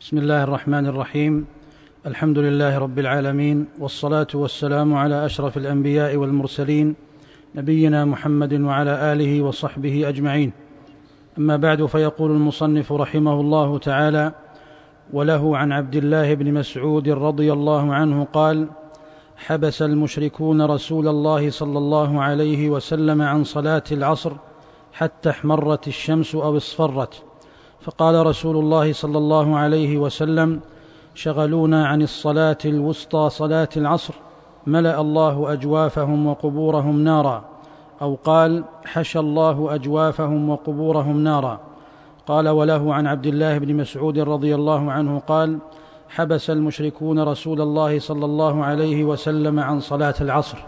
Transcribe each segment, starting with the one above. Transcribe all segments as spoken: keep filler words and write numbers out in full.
بسم الله الرحمن الرحيم. الحمد لله رب العالمين، والصلاة والسلام على أشرف الأنبياء والمرسلين نبينا محمد وعلى آله وصحبه أجمعين. أما بعد، فيقول المصنف رحمه الله تعالى: وله عن عبد الله بن مسعود رضي الله عنه قال: حبس المشركون رسول الله صلى الله عليه وسلم عن صلاة العصر حتى احمرت الشمس أو اصفرت، فقال رسول الله صلى الله عليه وسلم: شغلونا عن الصلاة الوسطى صلاة العصر، ملأ الله أجوافهم وقبورهم نارا، أو قال: حشى الله أجوافهم وقبورهم نارا. قال: وله عن عبد الله بن مسعود رضي الله عنه قال: حبس المشركون رسول الله صلى الله عليه وسلم عن صلاة العصر.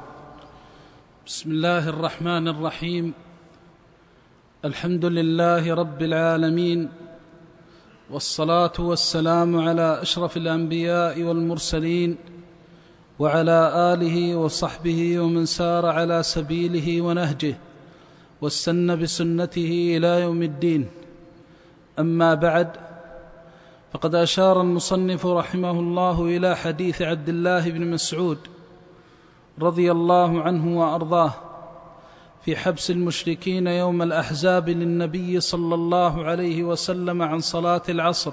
بسم الله الرحمن الرحيم. الحمد لله رب العالمين، والصلاة والسلام على أشرف الأنبياء والمرسلين وعلى آله وصحبه ومن سار على سبيله ونهجه واستنى بسنته إلى يوم الدين. أما بعد، فقد أشار المصنف رحمه الله إلى حديث عبد الله بن مسعود رضي الله عنه وأرضاه في حبس المشركين يوم الأحزاب للنبي صلى الله عليه وسلم عن صلاة العصر،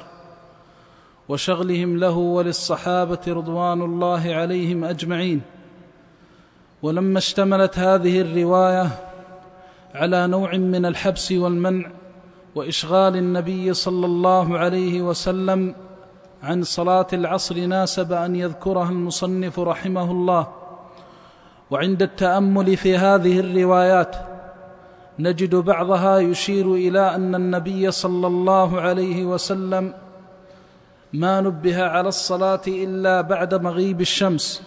وشغلهم له وللصحابة رضوان الله عليهم أجمعين. ولما اشتملت هذه الرواية على نوع من الحبس والمنع وإشغال النبي صلى الله عليه وسلم عن صلاة العصر، ناسب أن يذكرها المصنف رحمه الله. وعند التأمل في هذه الروايات نجد بعضها يشير إلى أن النبي صلى الله عليه وسلم ما نبه على الصلاة إلا بعد مغيب الشمس،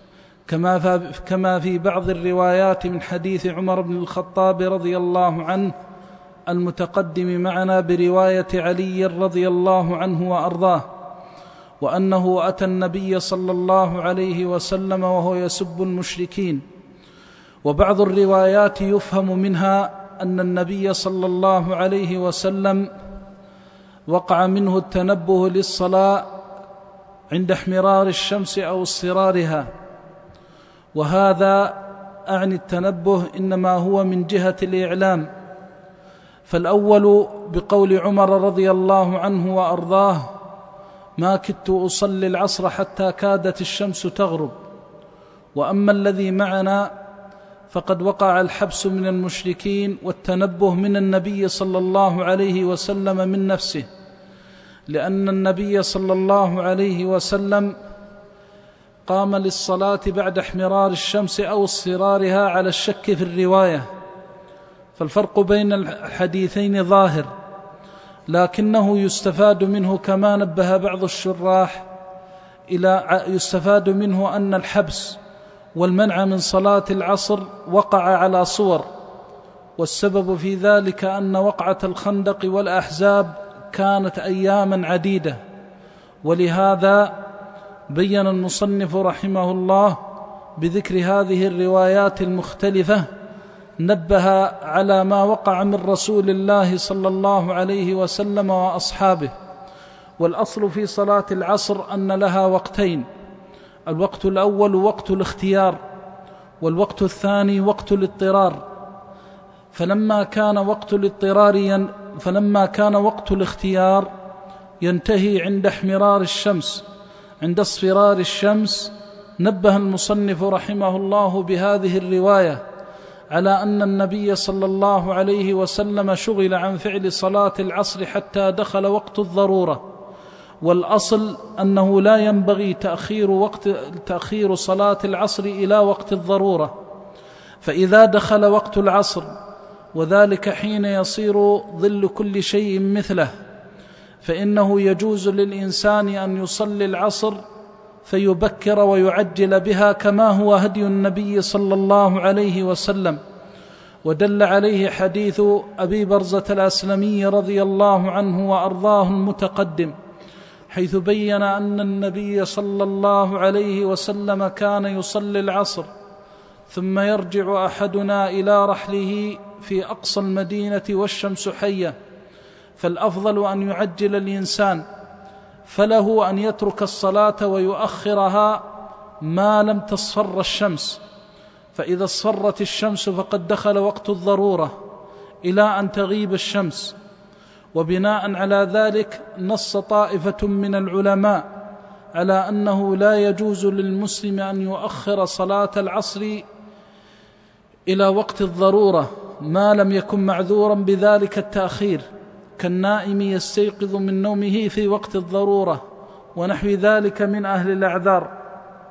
كما في بعض الروايات من حديث عمر بن الخطاب رضي الله عنه المتقدم معنا برواية علي رضي الله عنه وأرضاه، وأنه أتى النبي صلى الله عليه وسلم وهو يسب المشركين. وبعض الروايات يفهم منها أن النبي صلى الله عليه وسلم وقع منه التنبه للصلاة عند احمرار الشمس أو اصفرارها، وهذا أعني التنبه إنما هو من جهة الإعلام. فالأول بقول عمر رضي الله عنه وأرضاه: ما كدت أصلي العصر حتى كادت الشمس تغرب. وأما الذي معنا فقد وقع الحبس من المشركين والتنبه من النبي صلى الله عليه وسلم من نفسه، لأن النبي صلى الله عليه وسلم قام للصلاة بعد احمرار الشمس أو اصفرارها على الشك في الرواية، فالفرق بين الحديثين ظاهر، لكنه يستفاد منه كما نبه بعض الشراح إلى يستفاد منه أن الحبس والمنع من صلاة العصر وقع على صور، والسبب في ذلك أن وقعة الخندق والأحزاب كانت أياما عديدة. ولهذا بين المصنف رحمه الله بذكر هذه الروايات المختلفة نبه على ما وقع من رسول الله صلى الله عليه وسلم وأصحابه. والأصل في صلاة العصر أن لها وقتين: الوقت الأول وقت الاختيار، والوقت الثاني وقت الاضطرار. فلما كان وقت الاضطرار ين... فلما كان وقت الاختيار ينتهي عند احمرار الشمس، عند اصفرار الشمس، نبه المصنف رحمه الله بهذه الرواية على أن النبي صلى الله عليه وسلم شغل عن فعل صلاة العصر حتى دخل وقت الضرورة. والأصل أنه لا ينبغي تأخير, وقت تأخير صلاة العصر إلى وقت الضرورة، فإذا دخل وقت العصر، وذلك حين يصير ظل كل شيء مثله، فإنه يجوز للإنسان أن يصلي العصر فيبكر ويعجل بها، كما هو هدي النبي صلى الله عليه وسلم. ودل عليه حديث أبي برزة الأسلمي رضي الله عنه وأرضاه المتقدم، حيث بين أن النبي صلى الله عليه وسلم كان يصلي العصر ثم يرجع أحدنا إلى رحله في أقصى المدينة والشمس حية، فالأفضل أن يعجل الإنسان فله أن يترك الصلاة ويؤخرها ما لم تصفر الشمس، فإذا اصفرت الشمس فقد دخل وقت الضرورة إلى أن تغيب الشمس. وبناء على ذلك نص طائفة من العلماء على أنه لا يجوز للمسلم أن يؤخر صلاة العصر إلى وقت الضرورة ما لم يكن معذورا بذلك التأخير، كالنائم يستيقظ من نومه في وقت الضرورة ونحو ذلك من أهل الأعذار.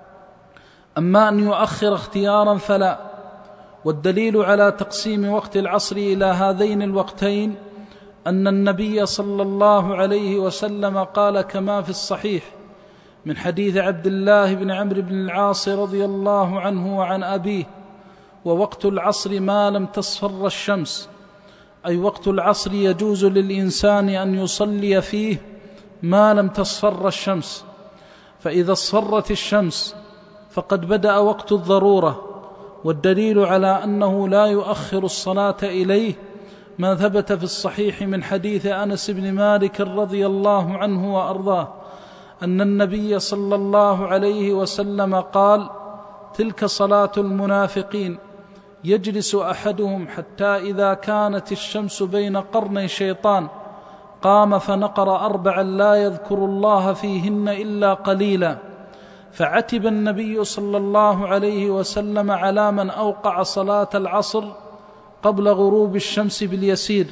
أما أن يؤخر اختيارا فلا. والدليل على تقسيم وقت العصر إلى هذين الوقتين أن النبي صلى الله عليه وسلم قال كما في الصحيح من حديث عبد الله بن عمرو بن العاص رضي الله عنه وعن أبيه: ووقت العصر ما لم تصفر الشمس، أي وقت العصر يجوز للإنسان أن يصلي فيه ما لم تصفر الشمس، فإذا اصفرت الشمس فقد بدأ وقت الضرورة. والدليل على أنه لا يؤخر الصلاة إليه ما ثبت في الصحيح من حديث أنس بن مالك رضي الله عنه وأرضاه أن النبي صلى الله عليه وسلم قال: تلك صلاة المنافقين، يجلس أحدهم حتى إذا كانت الشمس بين قرني شيطان قام فنقر أربعا لا يذكر الله فيهن إلا قليلا. فعتب النبي صلى الله عليه وسلم على من أوقع صلاة العصر قبل غروب الشمس باليسير.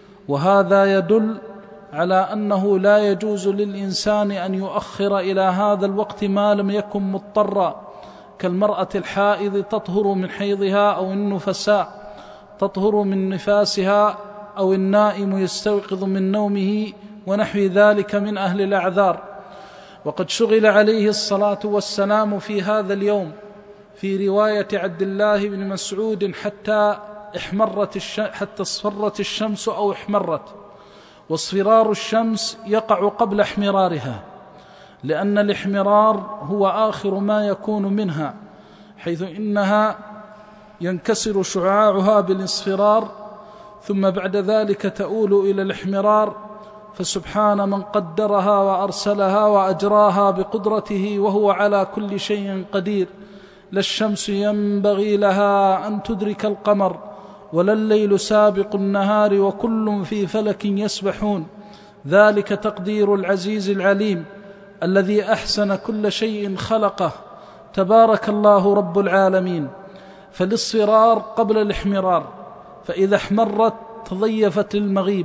وهذا يدل على أنه لا يجوز للإنسان أن يؤخر إلى هذا الوقت ما لم يكن مضطرا، كالمرأة الحائض تطهر من حيضها، أو النفساء تطهر من نفاسها، أو النائم يستيقظ من نومه ونحو ذلك من أهل الأعذار. وقد شغل عليه الصلاة والسلام في هذا اليوم في رواية عبد الله بن مسعود حتى احمرت الش... حتى اصفرت الشمس أو احمرت. واصفرار الشمس يقع قبل احمرارها، لأن الاحمرار هو آخر ما يكون منها، حيث إنها ينكسر شعاعها بالاصفرار ثم بعد ذلك تؤول إلى الاحمرار. فسبحان من قدرها وأرسلها وأجراها بقدرته وهو على كل شيء قدير. لا الشمس ينبغي لها أن تدرك القمر، ولا الليل سابق النهار، وكل في فلك يسبحون. ذلك تقدير العزيز العليم الذي أحسن كل شيء خلقه، تبارك الله رب العالمين. فالاصفرار قبل الاحمرار، فإذا احمرت تضيفت للمغيب.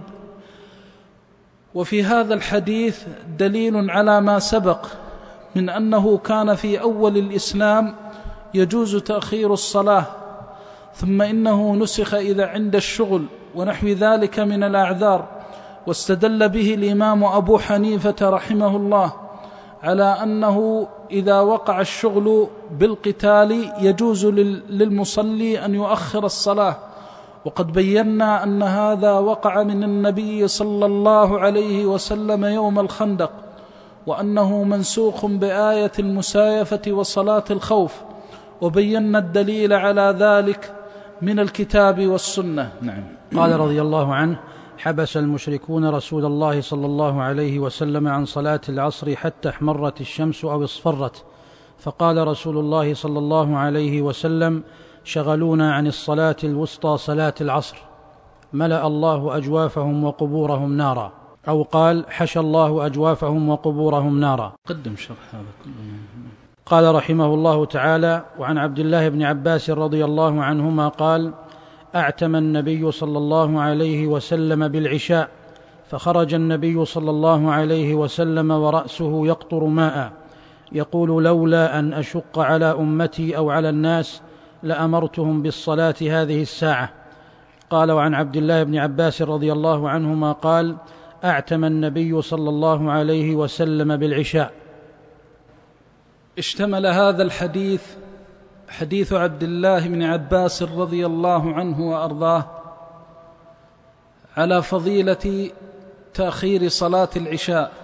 وفي هذا الحديث دليل على ما سبق من أنه كان في أول الإسلام يجوز تأخير الصلاة، ثم إنه نسخ إذا عند الشغل ونحو ذلك من الأعذار. واستدل به الإمام أبو حنيفة رحمه الله على أنه إذا وقع الشغل بالقتال يجوز للمصلي أن يؤخر الصلاة. وقد بينا أن هذا وقع من النبي صلى الله عليه وسلم يوم الخندق، وأنه منسوخ بآية المسايفة وصلاة الخوف، وبينا الدليل على ذلك من الكتاب والسنة. نعم. قال رضي الله عنه: حبس المشركون رسول الله صلى الله عليه وسلم عن صلاة العصر حتى احمرت الشمس أو اصفرت، فقال رسول الله صلى الله عليه وسلم: شغلونا عن الصلاة الوسطى صلاة العصر، ملأ الله أجوافهم وقبورهم نارا، أو قال: حشى الله أجوافهم وقبورهم نارا. قدم شرح هذا كله. قال رحمه الله تعالى: وعن عبد الله بن عباس رضي الله عنهما قال: أعتم النبي صلى الله عليه وسلم بالعشاء، فخرج النبي صلى الله عليه وسلم ورأسه يقطر ماء، يقول: لولا أن أشق على أمتي أو على الناس لأمرتهم بالصلاة هذه الساعة. قال: وعن عبد الله بن عباس رضي الله عنهما قال: أعتم النبي صلى الله عليه وسلم بالعشاء. اشتمل هذا الحديث، حديث عبد الله بن عباس رضي الله عنه وأرضاه، على فضيلة تأخير صلاة العشاء.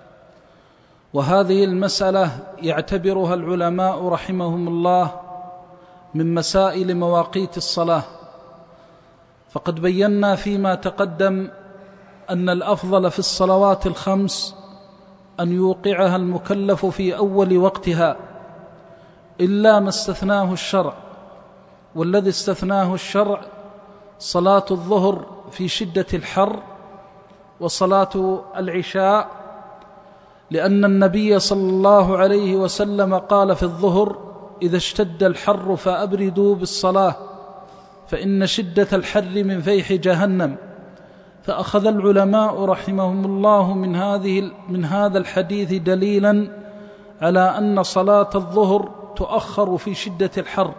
وهذه المسألة يعتبرها العلماء رحمهم الله من مسائل مواقيت الصلاة. فقد بينا فيما تقدم أن الأفضل في الصلوات الخمس أن يوقعها المكلف في أول وقتها إلا ما استثناه الشرع، والذي استثناه الشرع صلاة الظهر في شدة الحر وصلاة العشاء، لأن النبي صلى الله عليه وسلم قال في الظهر: إذا اشتد الحر فأبردوا بالصلاة فإن شدة الحر من فيح جهنم. فأخذ العلماء رحمهم الله من هذه من هذا الحديث دليلا على أن صلاة الظهر تؤخر في شدة الحر،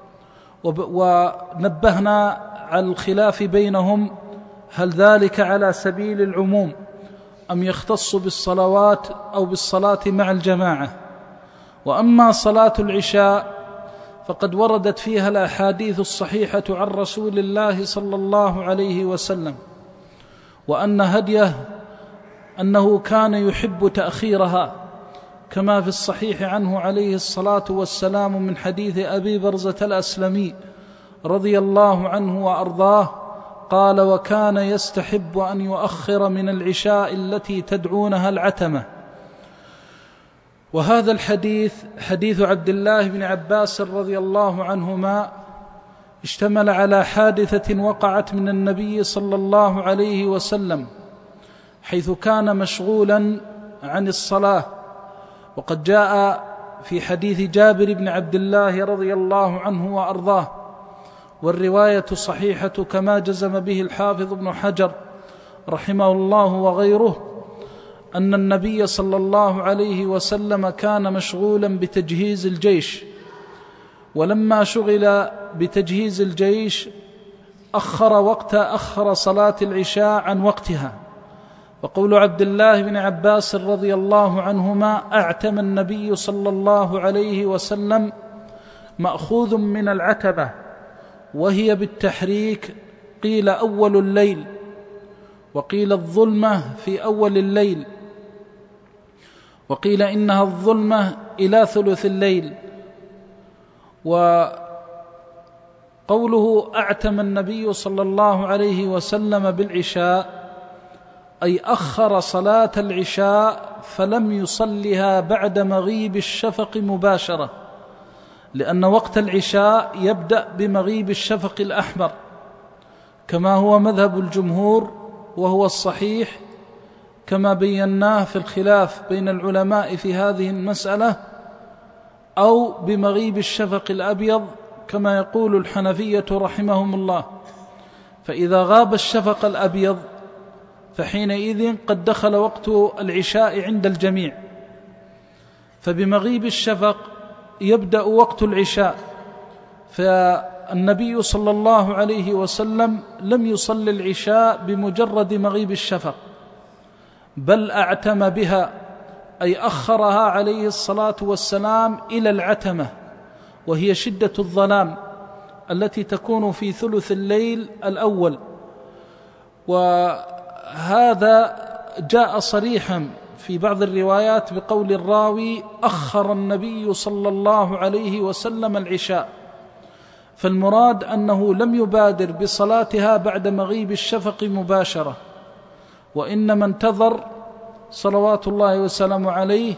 ونبهنا على الخلاف بينهم: هل ذلك على سبيل العموم أم يختص بالصلوات أو بالصلاة مع الجماعة؟ وأما صلاة العشاء فقد وردت فيها الأحاديث الصحيحة عن رسول الله صلى الله عليه وسلم، وأن هديه أنه كان يحب تأخيرها، كما في الصحيح عنه عليه الصلاة والسلام من حديث أبي برزة الأسلمي رضي الله عنه وأرضاه قال: وكان يستحب أن يؤخر من العشاء التي تدعونها العتمة. وهذا الحديث حديث عبد الله بن عباس رضي الله عنهما اشتمل على حادثة وقعت من النبي صلى الله عليه وسلم، حيث كان مشغولا عن الصلاة. وقد جاء في حديث جابر بن عبد الله رضي الله عنه وأرضاه، والرواية صحيحة كما جزم به الحافظ ابن حجر رحمه الله وغيره، أن النبي صلى الله عليه وسلم كان مشغولا بتجهيز الجيش، ولما شغل بتجهيز الجيش أخر وقت أخر صلاة العشاء عن وقتها. وقول عبد الله بن عباس رضي الله عنهما: أعتم النبي صلى الله عليه وسلم، مأخوذ من العتبة، وهي بالتحريك، قيل أول الليل، وقيل الظلمة في أول الليل، وقيل إنها الظلمة إلى ثلث الليل. وقوله أعتم النبي صلى الله عليه وسلم بالعشاء أي أخر صلاة العشاء فلم يصلها بعد مغيب الشفق مباشرة، لأن وقت العشاء يبدأ بمغيب الشفق الأحمر كما هو مذهب الجمهور، وهو الصحيح كما بيناه في الخلاف بين العلماء في هذه المسألة، أو بمغيب الشفق الأبيض كما يقول الحنفية رحمهم الله. فإذا غاب الشفق الأبيض فحينئذ قد دخل وقت العشاء عند الجميع، فبمغيب الشفق يبدأ وقت العشاء. فالنبي صلى الله عليه وسلم لم يصل العشاء بمجرد مغيب الشفق، بل أعتم بها، أي أخرها عليه الصلاة والسلام إلى العتمة، وهي شدة الظلام التي تكون في ثلث الليل الأول. وهذا جاء صريحا في بعض الروايات بقول الراوي: أخر النبي صلى الله عليه وسلم العشاء، فالمراد أنه لم يبادر بصلاتها بعد مغيب الشفق مباشرة، وإنما انتظر صلوات الله وسلامه عليه،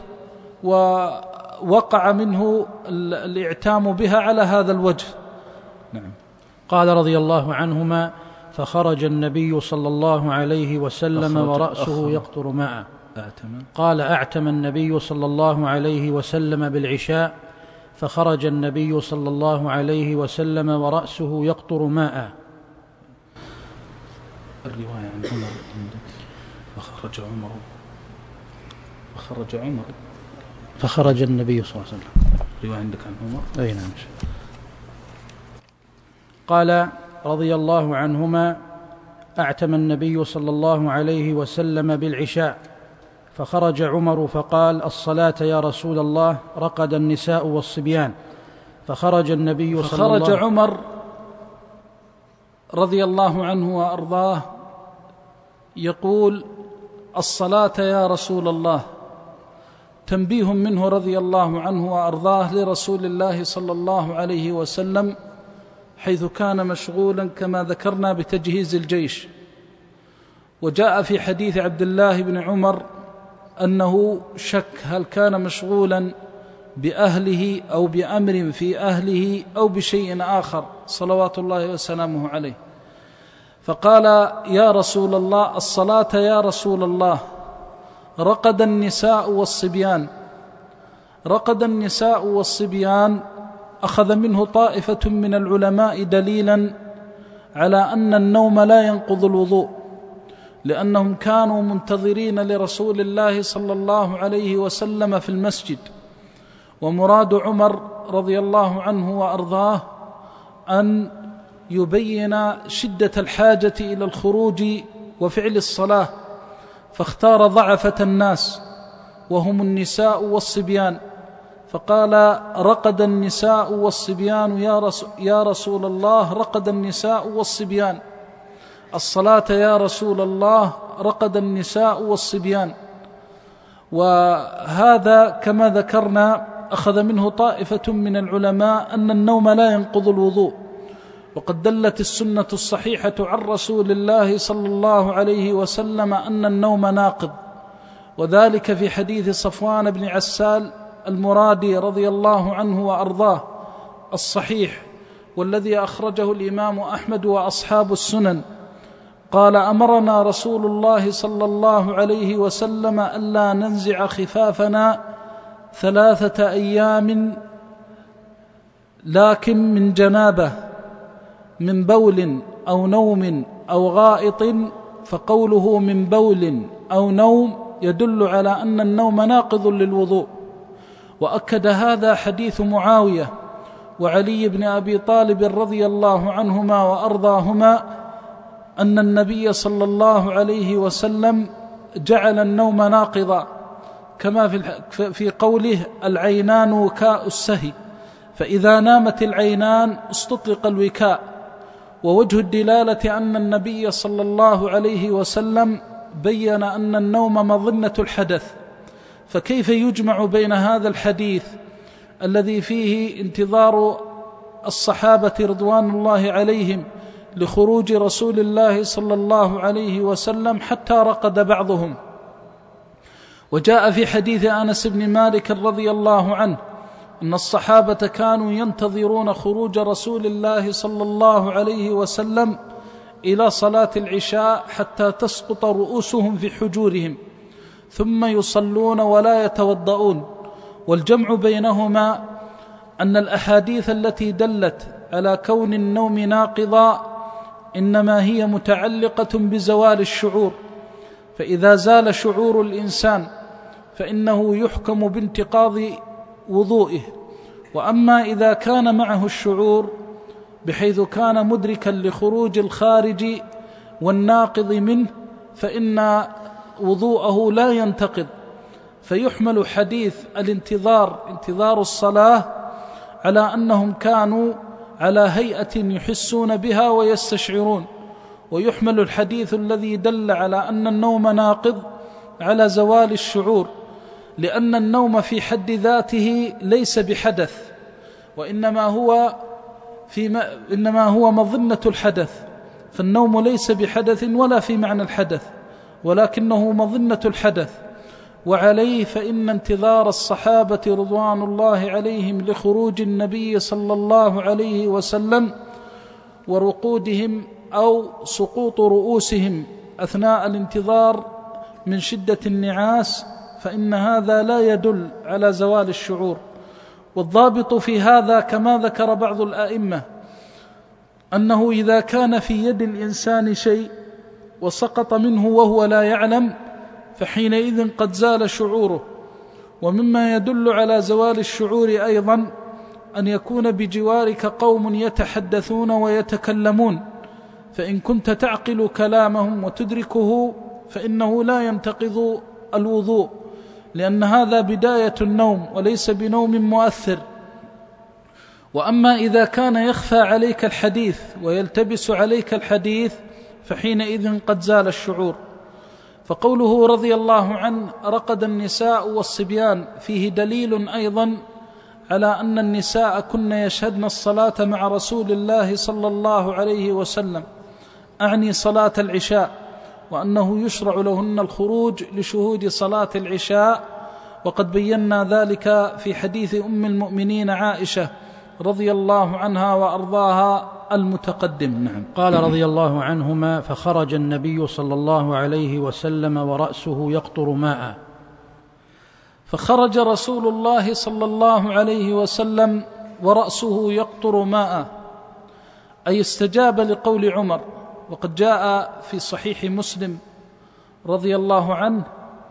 ووقع منه الاعتام بها على هذا الوجه. نعم. قال رضي الله عنهما: فخرج النبي صلى الله عليه وسلم ورأسه أخر. يقطر ماء. أعتم. قال: أعتم النبي صلى الله عليه وسلم بالعشاء، فخرج النبي صلى الله عليه وسلم ورأسه يقطر ماء. الرواية عن عمر عندك: فخرج عمر فخرج عمر فخرج النبي صلى الله عليه وسلم. الرواية عندك عن عمر؟ أي نعم. قال رضي الله عنهما: أعتم النبي صلى الله عليه وسلم بالعشاء، فخرج عمر فقال: الصلاة يا رسول الله، رقد النساء والصبيان. فخرج النبي صلى الله عليه وسلم. فخرج عمر رضي الله عنه وأرضاه يقول: الصلاة يا رسول الله، تنبيه منه رضي الله عنه وأرضاه لرسول الله صلى الله عليه وسلم، حيث كان مشغولا كما ذكرنا بتجهيز الجيش. وجاء في حديث عبد الله بن عمر أنه شك هل كان مشغولا بأهله أو بأمر في أهله أو بشيء آخر صلوات الله وسلامه عليه، فقال: يا رسول الله، الصلاة يا رسول الله. رقد النساء والصبيان. رقد النساء والصبيان أخذ منه طائفة من العلماء دليلا على أن النوم لا ينقض الوضوء، لأنهم كانوا منتظرين لرسول الله صلى الله عليه وسلم في المسجد. ومراد عمر رضي الله عنه وأرضاه أن يبين شدة الحاجة إلى الخروج وفعل الصلاة، فاختار ضعفة الناس وهم النساء والصبيان، فقال: رقد النساء والصبيان يا رسول, يا رسول الله. رقد النساء والصبيان. الصلاة يا رسول الله. رقد النساء والصبيان. وهذا كما ذكرنا أخذ منه طائفة من العلماء أن النوم لا ينقض الوضوء، وقد دلت السنة الصحيحة عن رسول الله صلى الله عليه وسلم أن النوم ناقض، وذلك في حديث صفوان بن عسال المرادي رضي الله عنه وأرضاه الصحيح، والذي أخرجه الإمام أحمد وأصحاب السنن. قال: أمرنا رسول الله صلى الله عليه وسلم ألا ننزع خفافنا ثلاثة أيام، لكن من جنابه، من بول أو نوم أو غائط. فقوله من بول أو نوم يدل على أن النوم ناقض للوضوء. وأكد هذا حديث معاوية وعلي بن أبي طالب رضي الله عنهما وأرضاهما أن النبي صلى الله عليه وسلم جعل النوم ناقضا، كما في قوله: العينان وكاء السهي، فإذا نامت العينان استطلق الوكاء. ووجه الدلالة أن النبي صلى الله عليه وسلم بين أن النوم مظنة الحدث، فكيف يجمع بين هذا الحديث الذي فيه انتظار الصحابة رضوان الله عليهم لخروج رسول الله صلى الله عليه وسلم حتى رقد بعضهم؟ وجاء في حديث أنس بن مالك رضي الله عنه أن الصحابة كانوا ينتظرون خروج رسول الله صلى الله عليه وسلم إلى صلاة العشاء حتى تسقط رؤوسهم في حجورهم، ثم يصلون ولا يتوضؤون. والجمع بينهما أن الأحاديث التي دلت على كون النوم ناقضا إنما هي متعلقة بزوال الشعور، فإذا زال شعور الإنسان فإنه يحكم بانتقاض وضوئه. وأما إذا كان معه الشعور بحيث كان مدركا لخروج الخارج والناقض منه فإن وضوءه لا ينتقض، فيحمل حديث الانتظار انتظار الصلاة على أنهم كانوا على هيئة يحسون بها ويستشعرون، ويحمل الحديث الذي دل على أن النوم ناقض على زوال الشعور، لأن النوم في حد ذاته ليس بحدث، وإنما هو في إنما هو مظنة الحدث، فالنوم ليس بحدث ولا في معنى الحدث، ولكنه مظنة الحدث. وعليه فإن انتظار الصحابة رضوان الله عليهم لخروج النبي صلى الله عليه وسلم ورقودهم أو سقوط رؤوسهم أثناء الانتظار من شدة النعاس، فإن هذا لا يدل على زوال الشعور. والضابط في هذا كما ذكر بعض الآئمة أنه إذا كان في يد الإنسان شيء وسقط منه وهو لا يعلم فحينئذ قد زال شعوره. ومما يدل على زوال الشعور أيضا أن يكون بجوارك قوم يتحدثون ويتكلمون، فإن كنت تعقل كلامهم وتدركه فإنه لا ينتقض الوضوء، لأن هذا بداية النوم وليس بنوم مؤثر. وأما إذا كان يخفى عليك الحديث ويلتبس عليك الحديث فحينئذ قد زال الشعور. فقوله رضي الله عنه رقد النساء والصبيان فيه دليل أيضا على أن النساء كن يشهدن الصلاة مع رسول الله صلى الله عليه وسلم، أعني صلاة العشاء، وأنه يشرع لهن الخروج لشهود صلاة العشاء، وقد بينا ذلك في حديث أم المؤمنين عائشة رضي الله عنها وأرضاها المتقدم. نعم. قال رضي الله عنهما: فخرج النبي صلى الله عليه وسلم ورأسه يقطر ماء. فخرج رسول الله صلى الله عليه وسلم ورأسه يقطر ماء، أي استجاب لقول عمر. وقد جاء في صحيح مسلم رضي الله عنه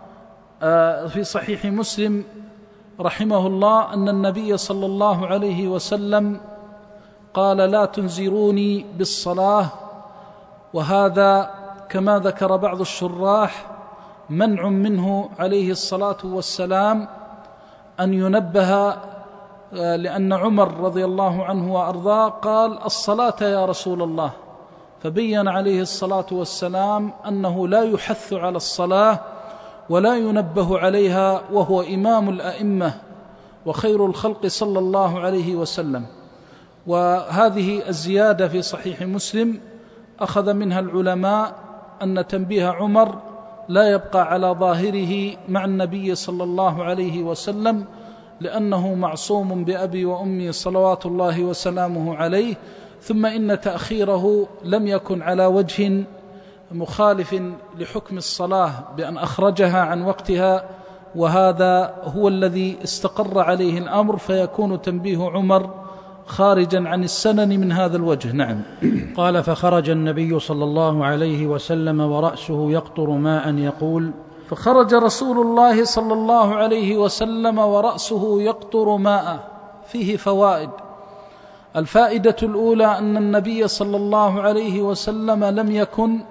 في صحيح مسلم رحمه الله أن النبي صلى الله عليه وسلم قال: لا تنذروني بالصلاة. وهذا كما ذكر بعض الشراح منع منه عليه الصلاة والسلام أن ينبه، لأن عمر رضي الله عنه وأرضاه قال: الصلاة يا رسول الله، فبين عليه الصلاة والسلام أنه لا يحث على الصلاة ولا ينبه عليها، وهو إمام الأئمة وخير الخلق صلى الله عليه وسلم. وهذه الزيادة في صحيح مسلم أخذ منها العلماء أن تنبيه عمر لا يبقى على ظاهره مع النبي صلى الله عليه وسلم، لأنه معصوم بأبي وأمي صلوات الله وسلامه عليه. ثم إن تأخيره لم يكن على وجه مخالف لحكم الصلاة بأن أخرجها عن وقتها، وهذا هو الذي استقر عليه الأمر، فيكون تنبيه عمر خارجا عن السنن من هذا الوجه. نعم. قال: فخرج النبي صلى الله عليه وسلم ورأسه يقطر ماء يقول: فخرج رسول الله صلى الله عليه وسلم ورأسه يقطر ماء. فيه فوائد. الفائدة الأولى أن النبي صلى الله عليه وسلم لم يكن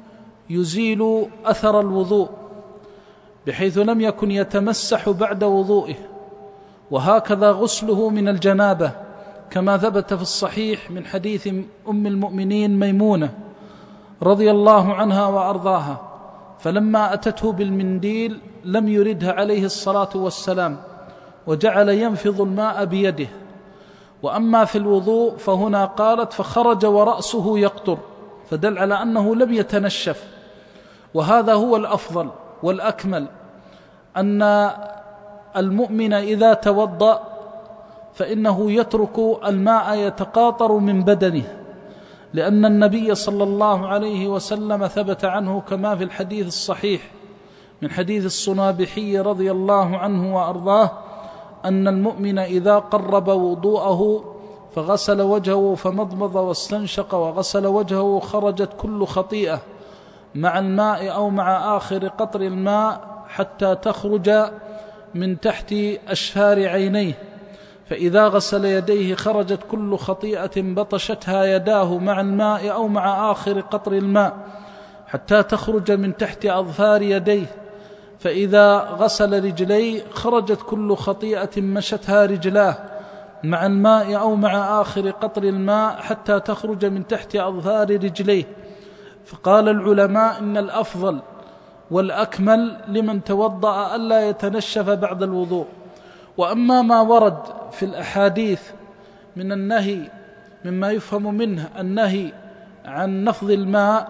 يزيل أثر الوضوء، بحيث لم يكن يتمسح بعد وضوئه، وهكذا غسله من الجنابة كما ثبت في الصحيح من حديث أم المؤمنين ميمونة رضي الله عنها وأرضاها، فلما أتته بالمنديل لم يردها عليه الصلاة والسلام، وجعل ينفض الماء بيده. وأما في الوضوء فهنا قالت: فخرج ورأسه يقطر، فدل على أنه لم يتنشف. وهذا هو الأفضل والأكمل، أن المؤمن إذا توضأ فإنه يترك الماء يتقاطر من بدنه، لأن النبي صلى الله عليه وسلم ثبت عنه كما في الحديث الصحيح من حديث الصنابحي رضي الله عنه وأرضاه أن المؤمن إذا قرب وضوءه فغسل وجهه فمضمض واستنشق وغسل وجهه خرجت كل خطيئة مع الماء أو مع آخر قطر الماء حتى تخرج من تحت أشفار عينيه، فإذا غسل يديه خرجت كل خطيئة بطشتها يداه مع الماء أو مع آخر قطر الماء حتى تخرج من تحت أظفار يديه، فإذا غسل رجليه خرجت كل خطيئة مشتها رجلاه مع الماء أو مع آخر قطر الماء حتى تخرج من تحت أظفار رجليه. فقال العلماء إن الأفضل والأكمل لمن توضأ ألا يتنشف بعد الوضوء. وأما ما ورد في الأحاديث من النهي مما يفهم منه النهي عن نفض الماء،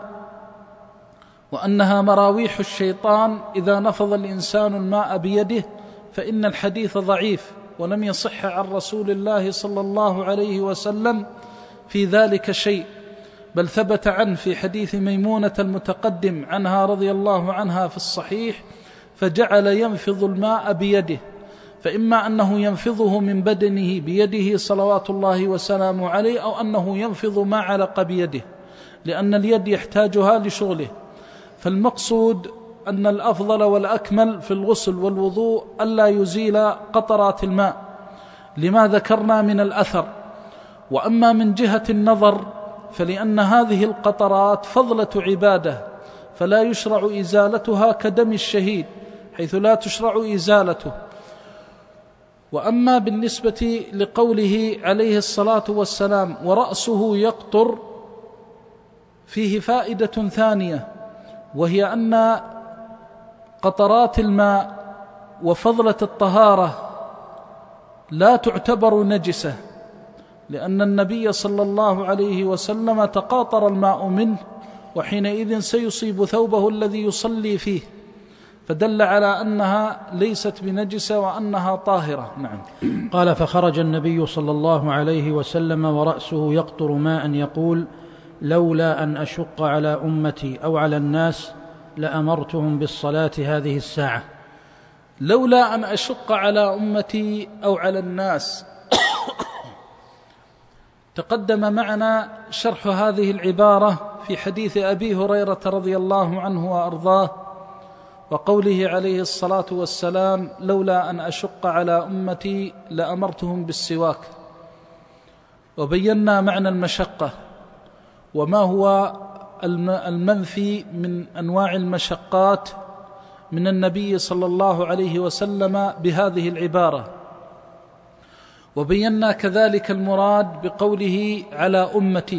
وأنها مراويح الشيطان إذا نفض الإنسان الماء بيده، فإن الحديث ضعيف ولم يصح عن رسول الله صلى الله عليه وسلم في ذلك شيء، بل ثبت عنه في حديث ميمونة المتقدم عنها رضي الله عنها في الصحيح فجعل ينفض الماء بيده، فإما أنه ينفضه من بدنه بيده صلوات الله وسلامه عليه، أو أنه ينفض ما علق بيده، لأن اليد يحتاجها لشغله. فالمقصود أن الأفضل والأكمل في الغسل والوضوء ألا يزيل قطرات الماء لما ذكرنا من الأثر. وأما من جهة النظر فلأن هذه القطرات فضلة عبادة فلا يشرع إزالتها كدم الشهيد حيث لا تشرع إزالته. وأما بالنسبة لقوله عليه الصلاة والسلام ورأسه يقطر، فيه فائدة ثانية، وهي أن قطرات الماء وفضلة الطهارة لا تعتبر نجسة، لأن النبي صلى الله عليه وسلم تقاطر الماء منه وحينئذ سيصيب ثوبه الذي يصلي فيه، فدل على أنها ليست بنجسة وأنها طاهرة. نعم. قال: فخرج النبي صلى الله عليه وسلم ورأسه يقطر ماء يقول: لولا أن أشق على أمتي أو على الناس لأمرتهم بالصلاة هذه الساعة. لولا أن أشق على أمتي أو على الناس. تقدم معنا شرح هذه العبارة في حديث أبي هريرة رضي الله عنه وأرضاه، وقوله عليه الصلاة والسلام: لولا أن أشق على أمتي لأمرتهم بالسواك. وبينا معنى المشقة وما هو المنفي من أنواع المشقات من النبي صلى الله عليه وسلم بهذه العبارة، وبينا كذلك المراد بقوله على أمتي،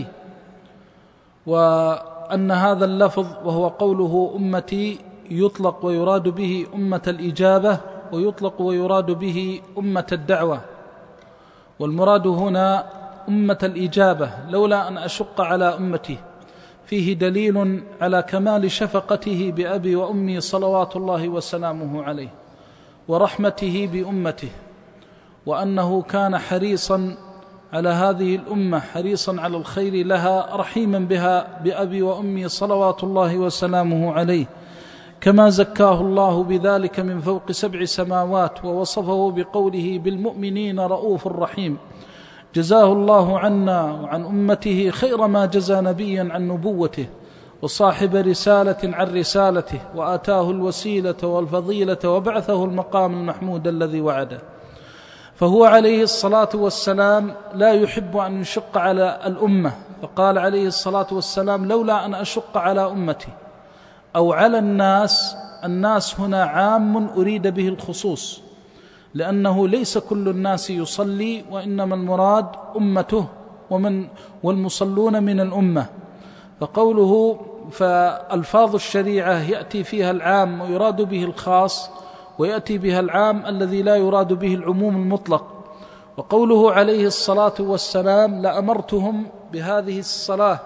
وأن هذا اللفظ وهو قوله أمتي يطلق ويراد به أمة الإجابة، ويطلق ويراد به أمة الدعوة، والمراد هنا أمة الإجابة. لولا أن أشق على أمتي فيه دليل على كمال شفقته بأبي وأمي صلوات الله وسلامه عليه، ورحمته بأمته، وأنه كان حريصا على هذه الأمة، حريصا على الخير لها، رحيما بها بأبي وأمي صلوات الله وسلامه عليه، كما زكاه الله بذلك من فوق سبع سماوات، ووصفه بقوله: بالمؤمنين رؤوف رحيم. جزاه الله عنا وعن أمته خير ما جزى نبيا عن نبوته، وصاحب رسالة عن رسالته، وآتاه الوسيلة والفضيلة، وبعثه المقام المحمود الذي وعده. فهو عليه الصلاة والسلام لا يحب أن يشق على الأمة، فقال عليه الصلاة والسلام: لولا أن أشق على أمتي أو على الناس. الناس هنا عام أريد به الخصوص، لأنه ليس كل الناس يصلي، وإنما المراد أمته ومن والمصلون من الأمة. فقوله فألفاظ الشريعة يأتي فيها العام ويراد به الخاص، ويأتي بها العام الذي لا يراد به العموم المطلق. وقوله عليه الصلاة والسلام: لأمرتهم بهذه الصلاة،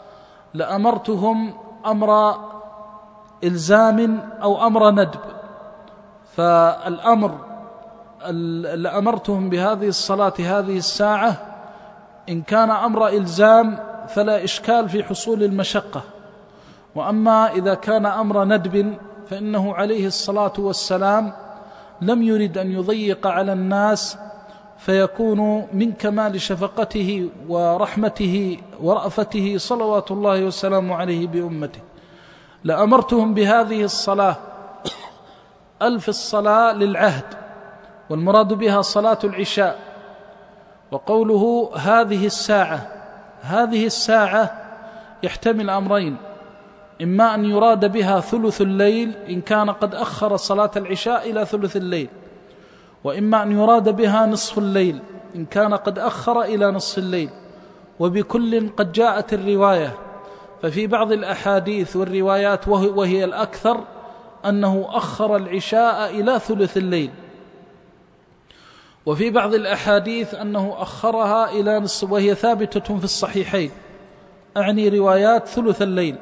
لأمرتهم أمر إلزام أو أمر ندب. فالأمر لأمرتهم بهذه الصلاة هذه الساعة إن كان أمر إلزام فلا إشكال في حصول المشقة، وأما إذا كان أمر ندب فإنه عليه الصلاة والسلام لم يرد أن يضيق على الناس، فيكون من كمال شفقته ورحمته ورأفته صلوات الله وسلامه عليه بأمته. لأمرتهم بهذه الصلاة، ألف الصلاة للعهد، والمراد بها صلاة العشاء. وقوله هذه الساعة، هذه الساعة يحتمل أمرين: إما أن يراد بها ثلث الليل إن كان قد أخر صلاة العشاء إلى ثلث الليل، وإما أن يراد بها نصف الليل إن كان قد أخر إلى نصف الليل، وبكل قد جاءت الرواية. ففي بعض الأحاديث والروايات وهي الأكثر أنه أخر العشاء إلى ثلث الليل، وفي بعض الأحاديث أنه أخرها إلى نصف، وهي ثابتة في الصحيحين، أعني روايات ثلث الليل.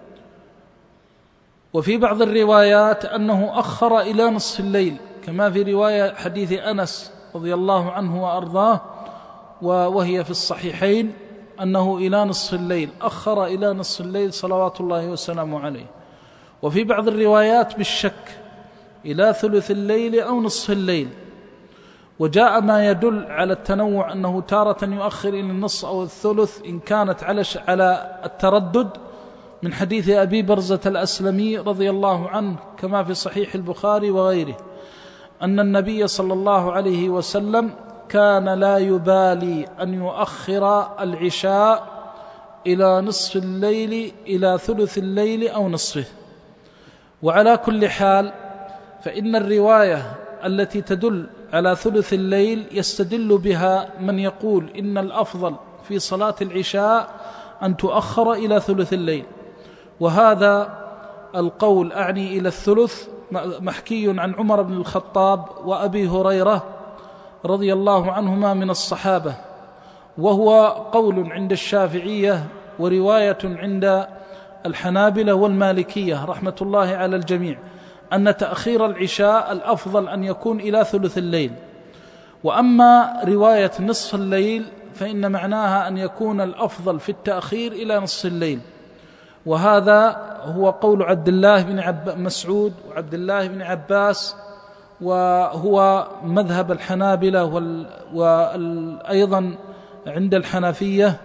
وفي بعض الروايات أنه أخر إلى نصف الليل، كما في رواية حديث أنس رضي الله عنه وأرضاه، وهي في الصحيحين، أنه إلى نصف الليل، أخر إلى نصف الليل صلوات الله وسلامه عليه. وفي بعض الروايات بالشك إلى ثلث الليل أو نصف الليل. وجاء ما يدل على التنوع أنه تارة يؤخر إلى النصف أو الثلث إن كانت على التردد، من حديث أبي برزة الأسلمي رضي الله عنه كما في صحيح البخاري وغيره، أن النبي صلى الله عليه وسلم كان لا يبالي أن يؤخر العشاء إلى نصف الليل إلى ثلث الليل أو نصفه. وعلى كل حال فإن الرواية التي تدل على ثلث الليل يستدل بها من يقول إن الأفضل في صلاة العشاء أن تؤخر إلى ثلث الليل، وهذا القول أعني إلى الثلث محكي عن عمر بن الخطاب وأبي هريرة رضي الله عنهما من الصحابة، وهو قول عند الشافعية ورواية عند الحنابلة والمالكية رحمة الله على الجميع أن تأخير العشاء الأفضل أن يكون إلى ثلث الليل، وأما رواية نصف الليل فإن معناها أن يكون الأفضل في التأخير إلى نصف الليل، وهذا هو قول عبد الله بن عب مسعود وعبد الله بن عباس، وهو مذهب الحنابلة وأيضا عند الحنفية،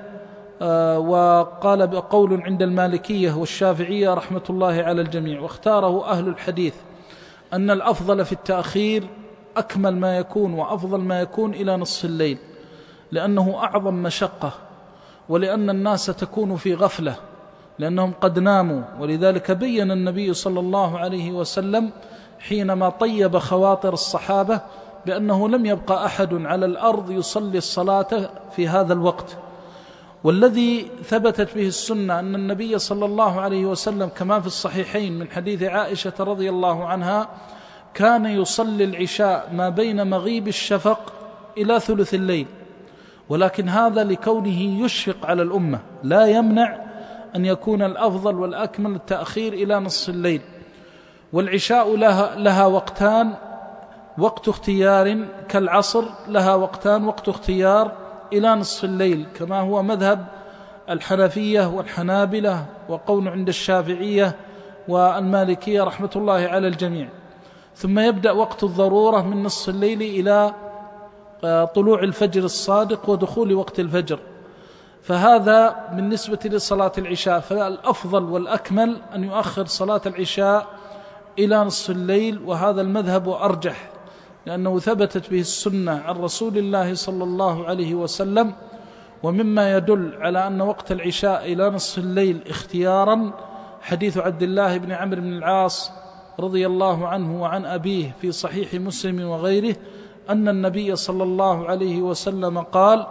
وقال بقول عند المالكية والشافعية رحمة الله على الجميع. واختاره أهل الحديث أن الأفضل في التأخير أكمل ما يكون وأفضل ما يكون إلى نصف الليل، لأنه أعظم مشقة، ولأن الناس تكون في غفلة لأنهم قد ناموا. ولذلك بين النبي صلى الله عليه وسلم حينما طيب خواطر الصحابة بأنه لم يبقى أحد على الأرض يصلي الصلاة في هذا الوقت. والذي ثبتت به السنة أن النبي صلى الله عليه وسلم كما في الصحيحين من حديث عائشة رضي الله عنها كان يصلي العشاء ما بين مغيب الشفق إلى ثلث الليل، ولكن هذا لكونه يشفق على الأمة، لا يمنع أن يكون الأفضل والأكمل التأخير إلى نصف الليل. والعشاء لها, لها وقتان، وقت اختيار كالعصر، لها وقتان وقت اختيار إلى نصف الليل، كما هو مذهب الحنفية والحنابلة وقول عند الشافعية والمالكية رحمة الله على الجميع. ثم يبدأ وقت الضرورة من نصف الليل إلى طلوع الفجر الصادق ودخول وقت الفجر. فهذا بالنسبة لصلاة العشاء، فالأفضل والأكمل أن يؤخر صلاة العشاء إلى نصف الليل، وهذا المذهب أرجح لأنه ثبتت به السنة عن رسول الله صلى الله عليه وسلم. ومما يدل على أن وقت العشاء إلى نصف الليل اختيارا حديث عبد الله بن عمرو بن العاص رضي الله عنه وعن أبيه في صحيح مسلم وغيره أن النبي صلى الله عليه وسلم قال: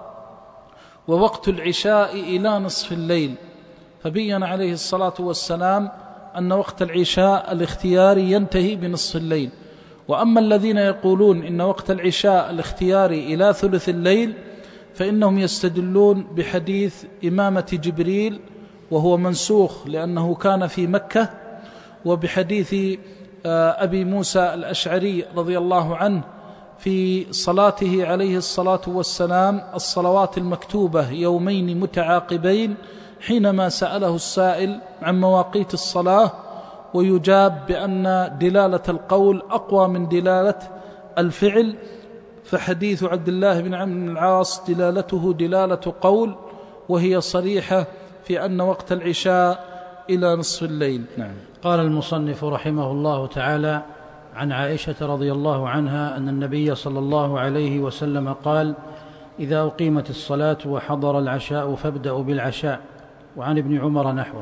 ووقت العشاء إلى نصف الليل. فبين عليه الصلاة والسلام أن وقت العشاء الاختياري ينتهي بنصف الليل. وأما الذين يقولون إن وقت العشاء الاختياري إلى ثلث الليل فإنهم يستدلون بحديث إمامة جبريل وهو منسوخ لأنه كان في مكة، وبحديث أبي موسى الأشعري رضي الله عنه في صلاته عليه الصلاة والسلام الصلوات المكتوبة يومين متعاقبين، حينما سأله السائل عن مواقيت الصلاة ويجاب بأن دلالة القول أقوى من دلالة الفعل، فحديث عبد الله بن عمرو بن العاص دلالته دلالة قول وهي صريحة في أن وقت العشاء إلى نصف الليل. نعم. قال المصنف رحمه الله تعالى: عن عائشة رضي الله عنها أن النبي صلى الله عليه وسلم قال: إذا أقيمت الصلاة وحضر العشاء فابدأوا بالعشاء. وعن ابن عمر نحوه.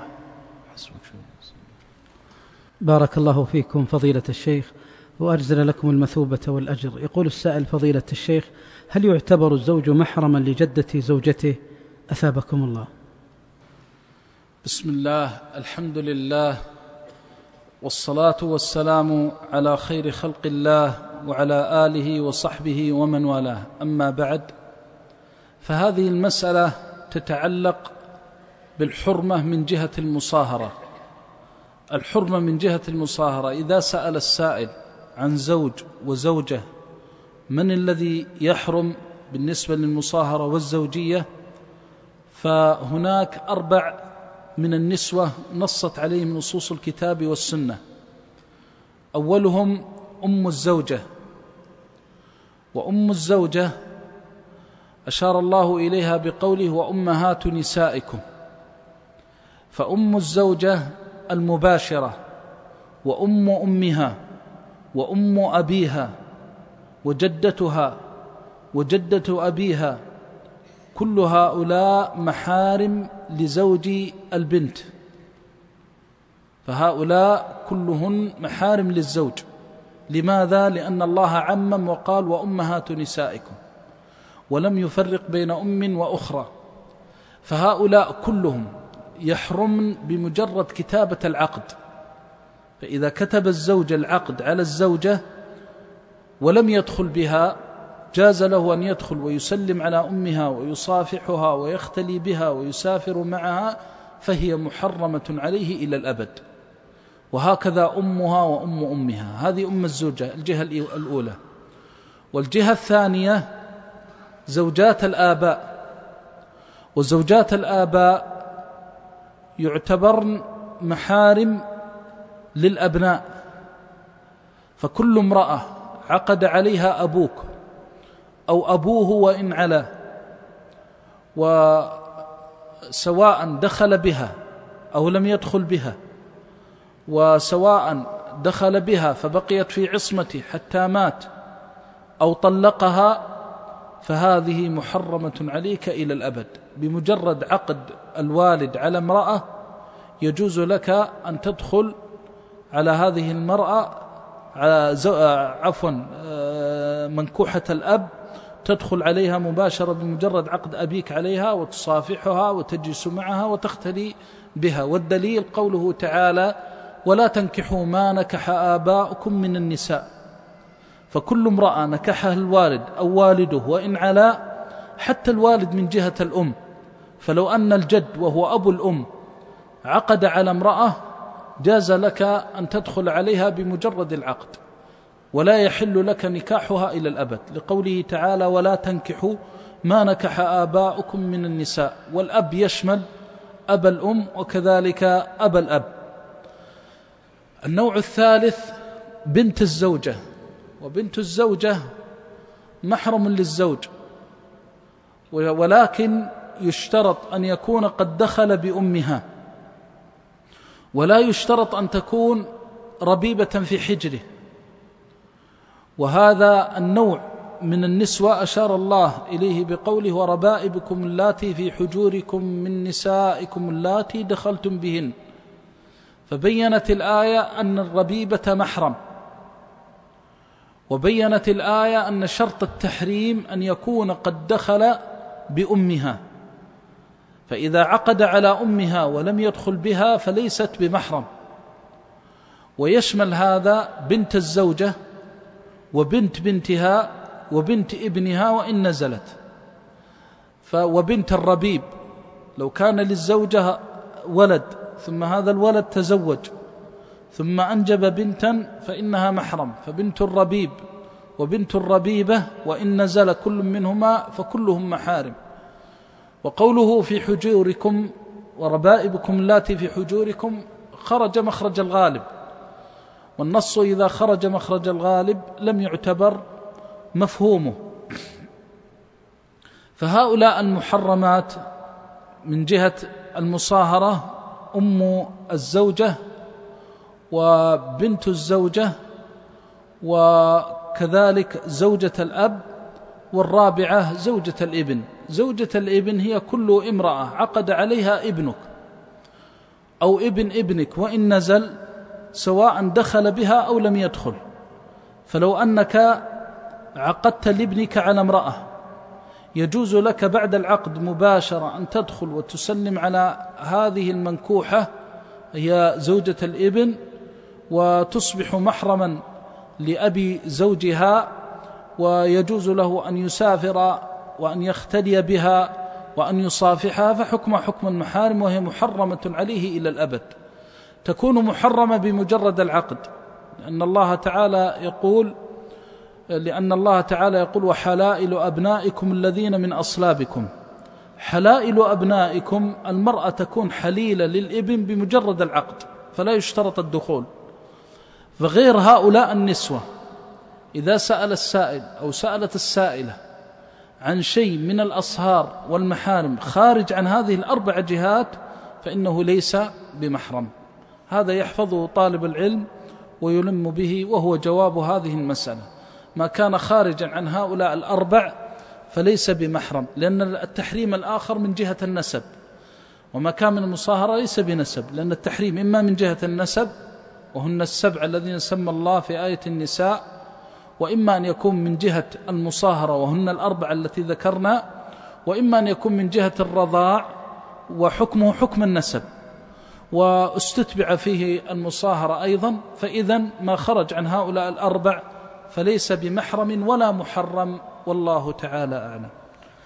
بارك الله فيكم فضيلة الشيخ وأجزل لكم المثوبة والأجر. يقول السائل: فضيلة الشيخ، هل يعتبر الزوج محرما لجدة زوجته؟ أثابكم الله. بسم الله، الحمد لله، والصلاة والسلام على خير خلق الله وعلى آله وصحبه ومن والاه. أما بعد، فهذه المسألة تتعلق بالحرمة من جهة المصاهرة. الحرمة من جهة المصاهرة، إذا سأل السائل عن زوج وزوجة من الذي يحرم بالنسبة للمصاهرة والزوجية، فهناك أربع من النسوة نصت عليهم نصوص الكتاب والسنة. أولهم أم الزوجة، وأم الزوجة أشار الله إليها بقوله: وأمهات نسائكم. فأم الزوجة المباشرة، وأم أمها، وأم أبيها، وجدتها، وجدة أبيها، كل هؤلاء محارم لزوج البنت، فهؤلاء كلهن محارم للزوج. لماذا؟ لأن الله عمم وقال: وأمهات نسائكم، ولم يفرق بين أم وأخرى. فهؤلاء كلهم يحرم بمجرد كتابة العقد. فإذا كتب الزوج العقد على الزوجة ولم يدخل بها، جاز له أن يدخل ويسلم على أمها ويصافحها ويختلي بها ويسافر معها، فهي محرمة عليه إلى الأبد. وهكذا أمها وأم أمها، هذه أم الزوجة الجهة الأولى. والجهة الثانية زوجات الآباء، وزوجات الآباء يعتبرن محارم للأبناء، فكل امرأة عقد عليها أبوك أو أبوه وإن علا، وسواء دخل بها أو لم يدخل بها، وسواء دخل بها فبقيت في عصمته حتى مات أو طلقها، فهذه محرمة عليك إلى الأبد. بمجرد عقد الوالد على امرأة يجوز لك أن تدخل على هذه المرأة، عفوا منكوحة الأب، تدخل عليها مباشرة بمجرد عقد أبيك عليها، وتصافحها وتجلس معها وتختلي بها. والدليل قوله تعالى: ولا تنكحوا ما نكح آباؤكم من النساء. فكل امرأة نكحها الوالد أو والده وإن علا، حتى الوالد من جهة الأم، فلو أن الجد وهو أبو الأم عقد على امرأة جاز لك أن تدخل عليها بمجرد العقد، ولا يحل لك نكاحها إلى الأبد، لقوله تعالى: ولا تنكحوا ما نكح آباؤكم من النساء. والأب يشمل أبا الأم وكذلك أبا الأب. النوع الثالث بنت الزوجة، وبنت الزوجة محرم للزوج، ولكن يشترط أن يكون قد دخل بأمها، ولا يشترط أن تكون ربيبة في حجره. وهذا النوع من النسوة أشار الله إليه بقوله: وربائبكم اللاتي في حجوركم من نسائكم اللاتي دخلتم بهن. فبينت الآية أن الربيبة محرم، وبينت الآية أن شرط التحريم أن يكون قد دخل بأمها، فإذا عقد على أمها ولم يدخل بها فليست بمحرم. ويشمل هذا بنت الزوجة وبنت بنتها وبنت ابنها وإن نزلت، وبنت الربيب لو كان للزوجة ولد ثم هذا الولد تزوج ثم أنجب بنتا فإنها محرم، فبنت الربيب وبنت الربيبة وإن نزل كل منهما فكلهم محارم. وقوله في حجوركم وربائبكم اللاتي في حجوركم خرج مخرج الغالب، والنص إذا خرج مخرج الغالب لم يعتبر مفهومه. فهؤلاء المحرمات من جهة المصاهرة أم الزوجة وبنت الزوجة وكذلك زوجة الأب، والرابعة زوجة الابن. زوجة الابن هي كل امرأة عقد عليها ابنك أو ابن ابنك وإن نزل، سواء دخل بها أو لم يدخل. فلو أنك عقدت لابنك على امرأة يجوز لك بعد العقد مباشرة أن تدخل وتسلم على هذه المنكوحة هي زوجة الابن، وتصبح محرما لأبي زوجها، ويجوز له أن يسافر وأن يختلي بها وأن يصافحها، فحكم حكم المحارم، وهي محرمة عليه إلى الأبد. تكون محرمة بمجرد العقد، لأن الله تعالى يقول لأن الله تعالى يقول: وحلائل أبنائكم الذين من أصلابكم. حلائل أبنائكم، المرأة تكون حليلة للابن بمجرد العقد، فلا يشترط الدخول. فغير هؤلاء النسوة إذا سأل السائل أو سألت السائلة عن شيء من الأصهار والمحارم خارج عن هذه الأربع جهات فإنه ليس بمحرم. هذا يحفظه طالب العلم ويلم به، وهو جواب هذه المسألة: ما كان خارجا عن هؤلاء الأربع فليس بمحرم، لأن التحريم الآخر من جهة النسب، وما كان من المصاهرة ليس بنسب، لأن التحريم إما من جهة النسب وهن السبع الذين سمى الله في آية النساء، وإما أن يكون من جهة المصاهرة وهن الأربع التي ذكرنا، وإما أن يكون من جهة الرضاع وحكمه حكم النسب، واستتبع فيه المصاهرة أيضا. فإذا ما خرج عن هؤلاء الأربع فليس بمحرم ولا محرم، والله تعالى أعلم.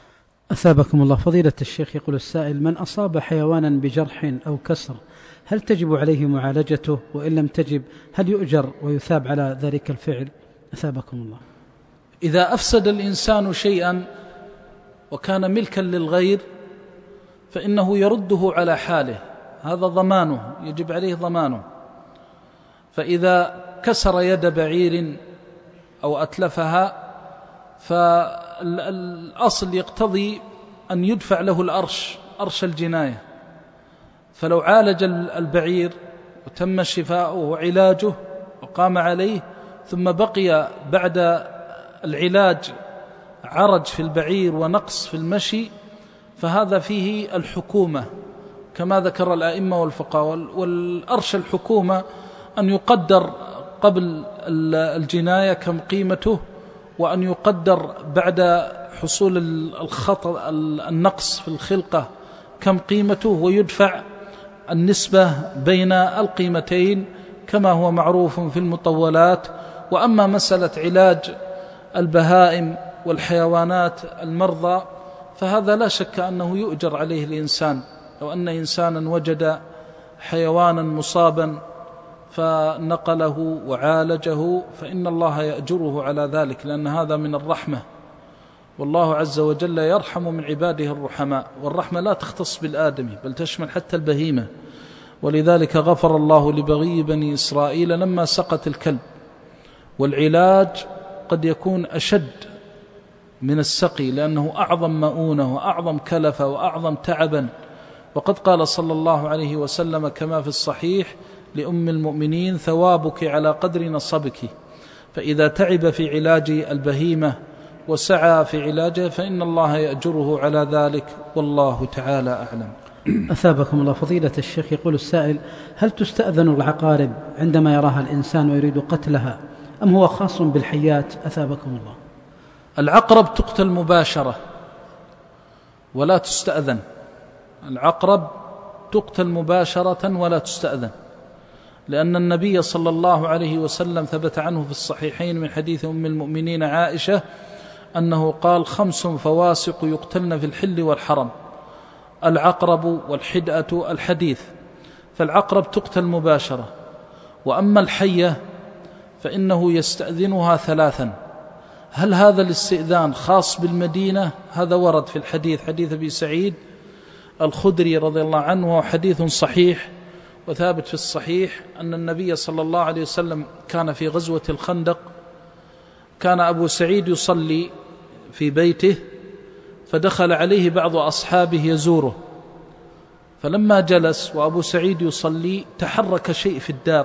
أثابكم الله. فضيلة الشيخ، يقول السائل: من أصاب حيوانا بجرح أو كسر هل تجب عليه معالجته؟ وإن لم تجب هل يؤجر ويثاب على ذلك الفعل؟ أثابكم الله. إذا أفسد الإنسان شيئا وكان ملكا للغير فإنه يرده على حاله، هذا ضمانه، يجب عليه ضمانه. فإذا كسر يد بعير أو أتلفها فالأصل يقتضي أن يدفع له الأرش، أرش الجناية. فلو عالج البعير وتم شفاؤه وعلاجه وقام عليه ثم بقي بعد العلاج عرج في البعير ونقص في المشي فهذا فيه الحكومة كما ذكر الأئمة والفقهاء. والأرش الحكومة أن يقدر قبل الجناية كم قيمته، وأن يقدر بعد حصول الخطأ النقص في الخلقة كم قيمته، ويدفع النسبة بين القيمتين كما هو معروف في المطولات. وأما مسألة علاج البهائم والحيوانات المرضى فهذا لا شك أنه يؤجر عليه الإنسان. لو أن إنسانا وجد حيوانا مصابا فنقله وعالجه فإن الله يأجره على ذلك، لأن هذا من الرحمة، والله عز وجل يرحم من عباده الرحماء، والرحمة لا تختص بالآدمي بل تشمل حتى البهيمة. ولذلك غفر الله لبغي بني إسرائيل لما سقط الكلب. والعلاج قد يكون أشد من السقي لأنه أعظم مؤونة وأعظم كلفة وأعظم تعبا. وقد قال صلى الله عليه وسلم كما في الصحيح لأم المؤمنين: ثوابك على قدر نصبك. فإذا تعب في علاج البهيمة وسعى في علاجه فإن الله يأجره على ذلك، والله تعالى أعلم. أثابكم الله. فضيلة الشيخ، يقول السائل: هل تستأذن العقارب عندما يراها الإنسان ويريد قتلها أم هو خاص بالحيات؟ أثابكم الله. العقرب تقتل مباشرة ولا تستأذن. العقرب تقتل مباشرة ولا تستأذن، لأن النبي صلى الله عليه وسلم ثبت عنه في الصحيحين من حديث أم المؤمنين عائشة أنه قال: خمس فواسق يقتلن في الحل والحرم: العقرب والحدأة الحديث. فالعقرب تقتل مباشرة. وأما الحية فإنه يستأذنها ثلاثا. هل هذا الاستئذان خاص بالمدينة؟ هذا ورد في الحديث، حديث أبي سعيد الخدري رضي الله عنه، وهو حديث صحيح وثابت في الصحيح أن النبي صلى الله عليه وسلم كان في غزوة الخندق، كان أبو سعيد يصلي في بيته فدخل عليه بعض أصحابه يزوره، فلما جلس وأبو سعيد يصلي تحرك شيء في الدار،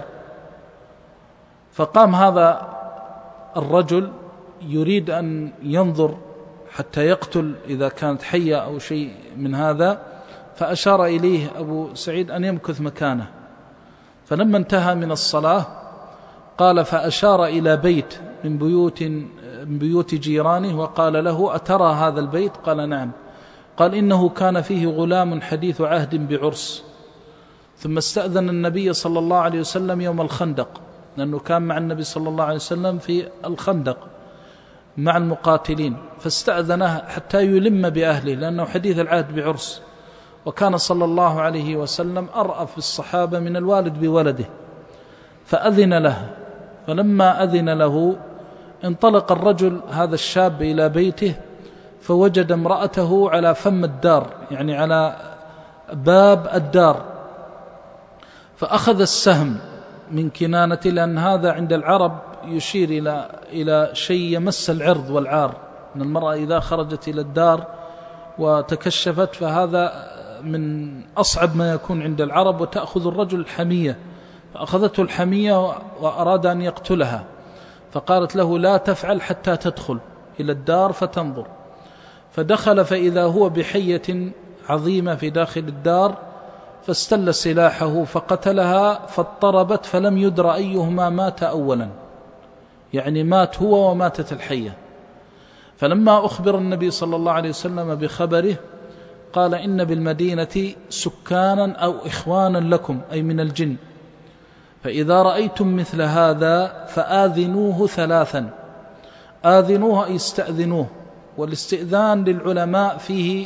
فقام هذا الرجل يريد أن ينظر حتى يقتل إذا كانت حية أو شيء من هذا، فأشار إليه أبو سعيد أن يمكث مكانه. فلما انتهى من الصلاة قال فأشار إلى بيت من بيوت من بيوت جيرانه وقال له: أترى هذا البيت؟ قال: نعم. قال: إنه كان فيه غلام حديث عهد بعرس. ثم استأذن النبي صلى الله عليه وسلم يوم الخندق، لأنه كان مع النبي صلى الله عليه وسلم في الخندق مع المقاتلين، فاستأذنه حتى يلم بأهله لأنه حديث العهد بعرس، وكان صلى الله عليه وسلم أرأف بالصحابة من الوالد بولده، فأذن له. فلما أذن له انطلق الرجل هذا الشاب إلى بيته فوجد امرأته على فم الدار، يعني على باب الدار، فأخذ السهم من كنانته، لأن هذا عند العرب يشير إلى إلى شيء يمس العرض والعار، أن المرأة إذا خرجت إلى الدار وتكشفت فهذا من أصعب ما يكون عند العرب، وتأخذ الرجل الحمية، فأخذته الحمية وأراد أن يقتلها، فقالت له: لا تفعل حتى تدخل إلى الدار فتنظر. فدخل فإذا هو بحية عظيمة في داخل الدار، فاستل سلاحه فقتلها، فاضطربت فلم يدر أيهما مات أولا، يعني مات هو وماتت الحية. فلما أخبر النبي صلى الله عليه وسلم بخبره قال: إن بالمدينة سكانا أو إخوانا لكم، أي من الجن، فإذا رأيتم مثل هذا فآذنوه ثلاثا. آذنوه أي استأذنوه، والاستئذان للعلماء فيه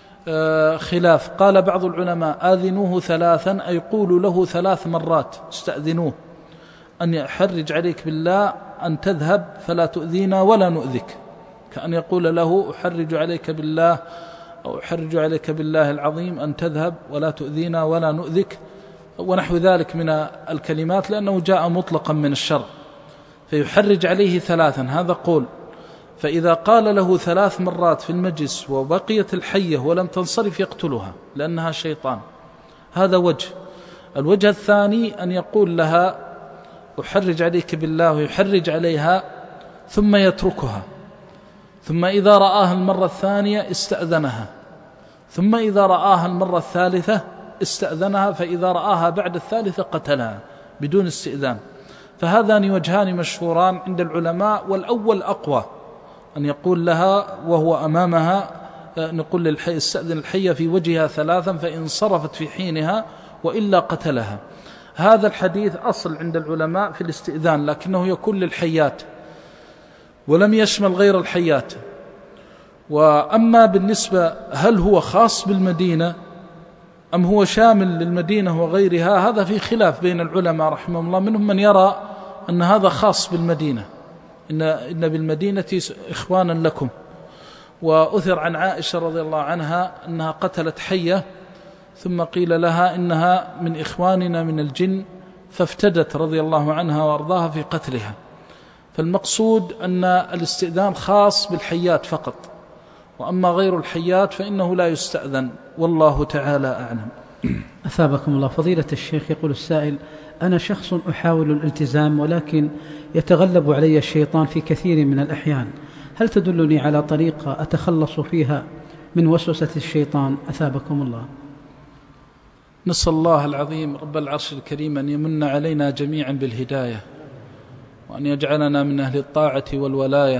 خلاف. قال بعض العلماء آذنوه ثلاثا، أي قولوا له ثلاث مرات استأذنوه أن يحرج عليك بالله أن تذهب فلا تؤذينا ولا نؤذك، كأن يقول له أحرج عليك بالله أو أحرج عليك بالله العظيم أن تذهب ولا تؤذينا ولا نؤذك ونحو ذلك من الكلمات، لأنه جاء مطلقا من الشرع، فيحرج عليه ثلاثا، هذا قول. فإذا قال له ثلاث مرات في المجلس وبقيت الحية ولم تنصرف يقتلها لأنها شيطان، هذا وجه. الوجه الثاني أن يقول لها أحرج عليك بالله ويحرج عليها ثم يتركها، ثم إذا رآها المرة الثانية استأذنها، ثم إذا رآها المرة الثالثة استأذنها، فإذا رآها بعد الثالثة قتلها بدون استئذان. فهذان وجهان مشهوران عند العلماء، والأول أقوى، أن يقول لها وهو أمامها نقول للحي استأذن الحية في وجهها ثلاثا فإن صرفت في حينها وإلا قتلها. هذا الحديث أصل عند العلماء في الاستئذان، لكنه يكون للحيات ولم يشمل غير الحيات. وأما بالنسبة هل هو خاص بالمدينة أم هو شامل للمدينة وغيرها، هذا في خلاف بين العلماء رحمه الله. منهم من يرى أن هذا خاص بالمدينة، إن, إن بالمدينة إخوانا لكم. وأثر عن عائشة رضي الله عنها أنها قتلت حية ثم قيل لها إنها من إخواننا من الجن، فافتدت رضي الله عنها وأرضاها في قتلها. فالمقصود أن الاستئذان خاص بالحيات فقط، وأما غير الحيات فإنه لا يستأذن، والله تعالى أعلم. أثابكم الله. فضيلة الشيخ، يقول السائل: أنا شخص أحاول الالتزام ولكن يتغلب علي الشيطان في كثير من الأحيان، هل تدلني على طريقة أتخلص فيها من وسوسة الشيطان؟ أثابكم الله. نسأل الله العظيم رب العرش الكريم أن يمن علينا جميعا بالهداية، وأن يجعلنا من أهل الطاعة والولاية.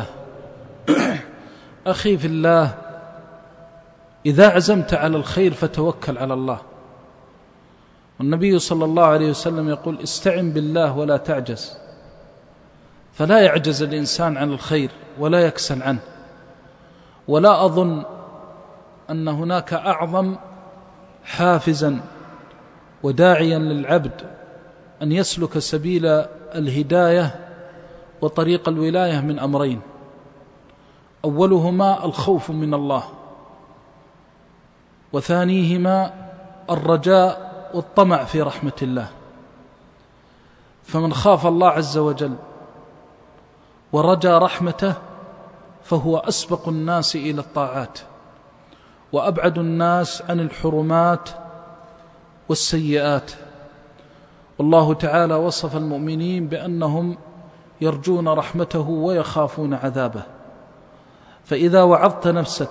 أخي في الله، إذا عزمت على الخير فتوكل على الله. والنبي صلى الله عليه وسلم يقول: استعن بالله ولا تعجز. فلا يعجز الإنسان عن الخير ولا يكسل عنه. ولا أظن أن هناك أعظم حافزا وداعيا للعبد أن يسلك سبيل الهداية وطريق الولاية من أمرين: أولهما الخوف من الله، وثانيهما الرجاء والطمع في رحمة الله. فمن خاف الله عز وجل ورجى رحمته فهو أسبق الناس إلى الطاعات وأبعد الناس عن الحرمات والسيئات. والله تعالى وصف المؤمنين بأنهم يرجون رحمته ويخافون عذابه. فإذا وعظت نفسك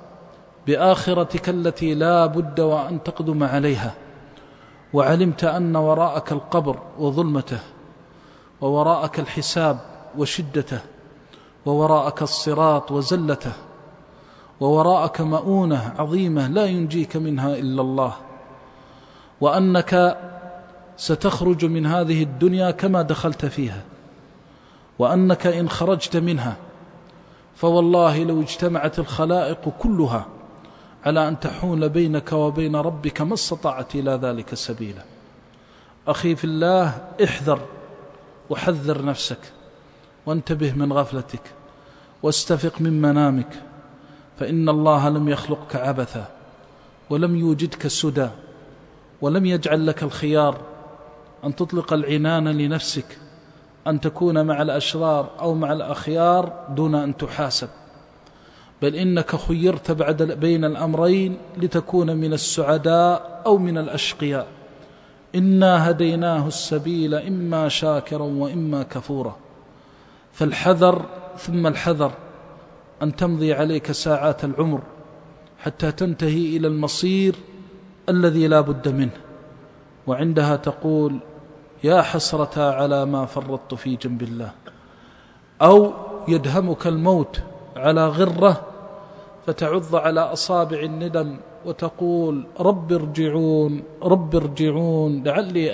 بآخرتك التي لا بد وأن تقدم عليها، وعلمت أن وراءك القبر وظلمته، ووراءك الحساب وشدته، ووراءك الصراط وزلته، ووراءك مؤونة عظيمة لا ينجيك منها إلا الله، وأنك ستخرج من هذه الدنيا كما دخلت فيها، وأنك إن خرجت منها فوالله لو اجتمعت الخلائق كلها على أن تحول بينك وبين ربك ما استطاعت إلى ذلك سبيلا. أخي في الله، احذر وحذر نفسك، وانتبه من غفلتك، واستفق من منامك، فإن الله لم يخلقك عبثا، ولم يوجدك سدى، ولم يجعل لك الخيار أن تطلق العنان لنفسك أن تكون مع الأشرار أو مع الأخيار دون أن تحاسب، بل إنك خيرت بعد بين الأمرين لتكون من السعداء أو من الأشقياء. إنا هديناه السبيل إما شاكرا وإما كفورا. فالحذر ثم الحذر أن تمضي عليك ساعات العمر حتى تنتهي إلى المصير الذي لا بد منه، وعندها تقول: يا حسرة على ما فرطت في جنب الله. أو يدهمك الموت على غرة فتعض على أصابع الندم وتقول: رب ارجعون رب ارجعون لعلي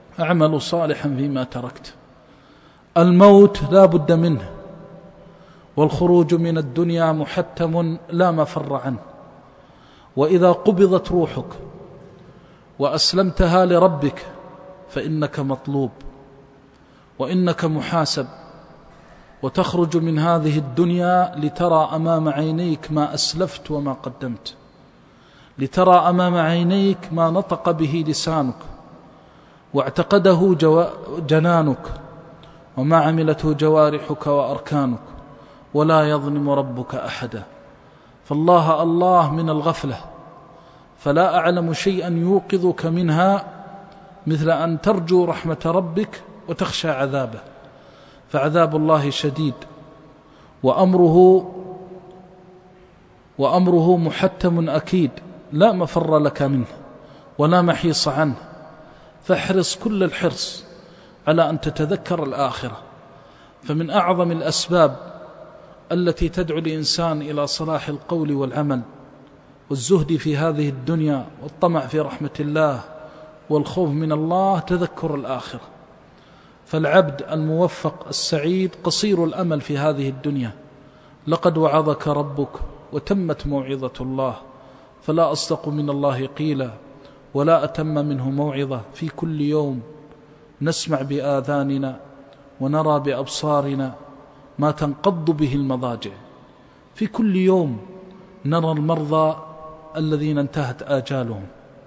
أعمل صالحا فيما تركت. الموت لا بد منه، والخروج من الدنيا محتم لا مفر عنه. وإذا قبضت روحك وأسلمتها لربك فإنك مطلوب وإنك محاسب، وتخرج من هذه الدنيا لترى أمام عينيك ما أسلفت وما قدمت، لترى أمام عينيك ما نطق به لسانك واعتقده جنانك وما عملته جوارحك وأركانك، ولا يظلم ربك أحدا. فالله الله من الغفلة، فلا أعلم شيئا يوقظك منها مثل أن ترجو رحمة ربك وتخشى عذابه، فعذاب الله شديد وأمره وأمره محتم أكيد لا مفر لك منه ولا محيص عنه. فاحرص كل الحرص على أن تتذكر الآخرة، فمن أعظم الأسباب التي تدعو الإنسان إلى صلاح القول والعمل والزهد في هذه الدنيا والطمع في رحمة الله والخوف من الله تذكر الآخرة. فالعبد الموفق السعيد قصير الأمل في هذه الدنيا، لقد وعظك ربك وتمت موعظة الله، فلا أصدق من الله قيلا ولا أتم منه موعظة. في كل يوم نسمع بآذاننا ونرى بأبصارنا ما تنقض به المضاجع، في كل يوم نرى المرضى الذين انتهت آجالهم،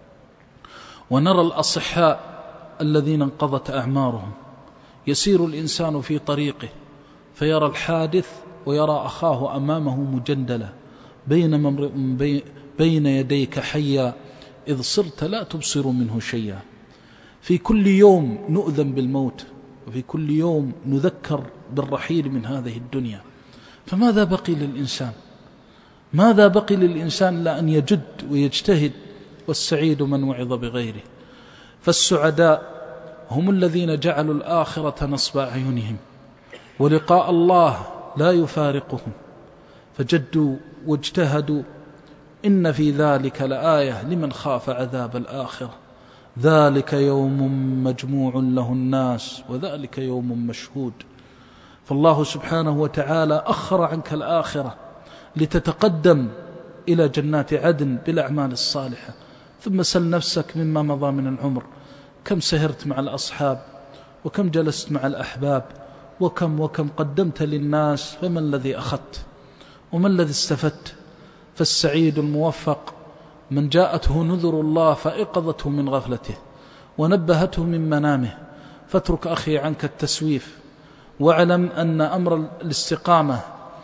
ونرى الأصحاء الذين انقضت أعمارهم. يسير الإنسان في طريقه فيرى الحادث ويرى أخاه أمامه مجندلا، بينما امرئ بين يديك حيا إذ صرت لا تبصر منه شيئا. في كل يوم نؤذن بالموت، وفي كل يوم نذكر بالرحيل من هذه الدنيا. فماذا بقي للإنسان؟ ماذا بقي للإنسان إلا أن يجد ويجتهد؟ والسعيد من وعظ بغيره. فالسعداء هم الذين جعلوا الآخرة نصب أعينهم ولقاء الله لا يفارقهم، فجدوا واجتهدوا. إن في ذلك لآية لمن خاف عذاب الآخرة، ذلك يوم مجموع له الناس وذلك يوم مشهود. فالله سبحانه وتعالى أخر عنك الآخرة لتتقدم إلى جنات عدن بالأعمال الصالحة. ثم سل نفسك مما مضى من العمر، كم سهرت مع الأصحاب، وكم جلست مع الأحباب، وكم وكم قدمت للناس، فما الذي أخذت وما الذي استفدت؟ فالسعيد الموفق من جاءته نذر الله فأيقظته من غفلته ونبهته من منامه. فاترك أخي عنك التسويف، واعلم أن أمر الاستقامة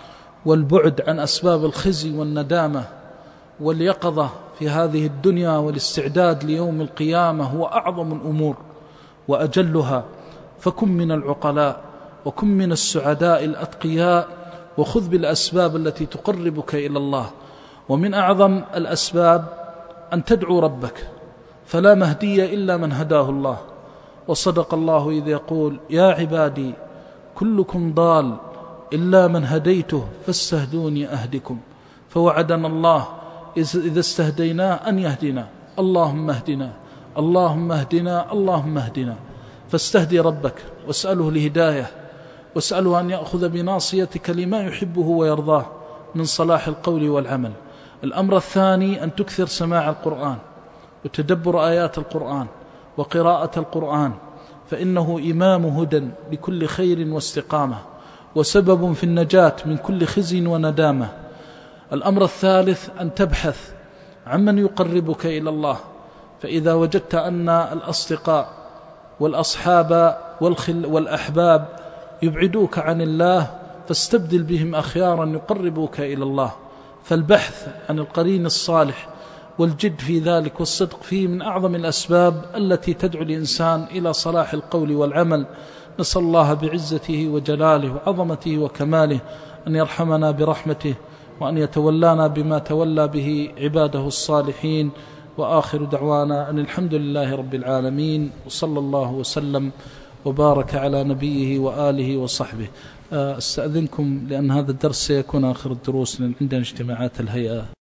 والبعد عن أسباب الخزي والندامة واليقظة في هذه الدنيا والاستعداد ليوم القيامة هو أعظم الأمور وأجلها. فكن من العقلاء وكن من السعداء الأتقياء، وخذ بالأسباب التي تقربك إلى الله. ومن أعظم الأسباب أن تدعو ربك، فلا مهدي إلا من هداه الله. وصدق الله إذ يقول يا عبادي كلكم ضال إلا من هديته فاستهدوني أهدكم. فوعدنا الله إذا استهديناه أن يهدنا. اللهم اهدنا اللهم اهدنا اللهم اهدنا. فاستهدي ربك واسأله الهداية، واسأله أن يأخذ بناصيتك لما يحبه ويرضاه من صلاح القول والعمل. الأمر الثاني أن تكثر سماع القرآن وتدبر آيات القرآن وقراءة القرآن، فإنه إمام هدى لكل خير واستقامة، وسبب في النجاة من كل خزي وندامة. الأمر الثالث أن تبحث عمن يقربك إلى الله، فإذا وجدت أن الأصدقاء والأصحاب والخل والأحباب يبعدوك عن الله فاستبدل بهم أخيارا يقربوك إلى الله. فالبحث عن القرين الصالح والجد في ذلك والصدق فيه من أعظم الأسباب التي تدعو الإنسان إلى صلاح القول والعمل. نسأل الله بعزته وجلاله وعظمته وكماله أن يرحمنا برحمته، وأن يتولانا بما تولى به عباده الصالحين. وآخر دعوانا أن الحمد لله رب العالمين، وصلى الله وسلم وبارك على نبيه وآله وصحبه. أستأذنكم لأن هذا الدرس سيكون آخر الدروس، لأن عندنا اجتماعات الهيئة.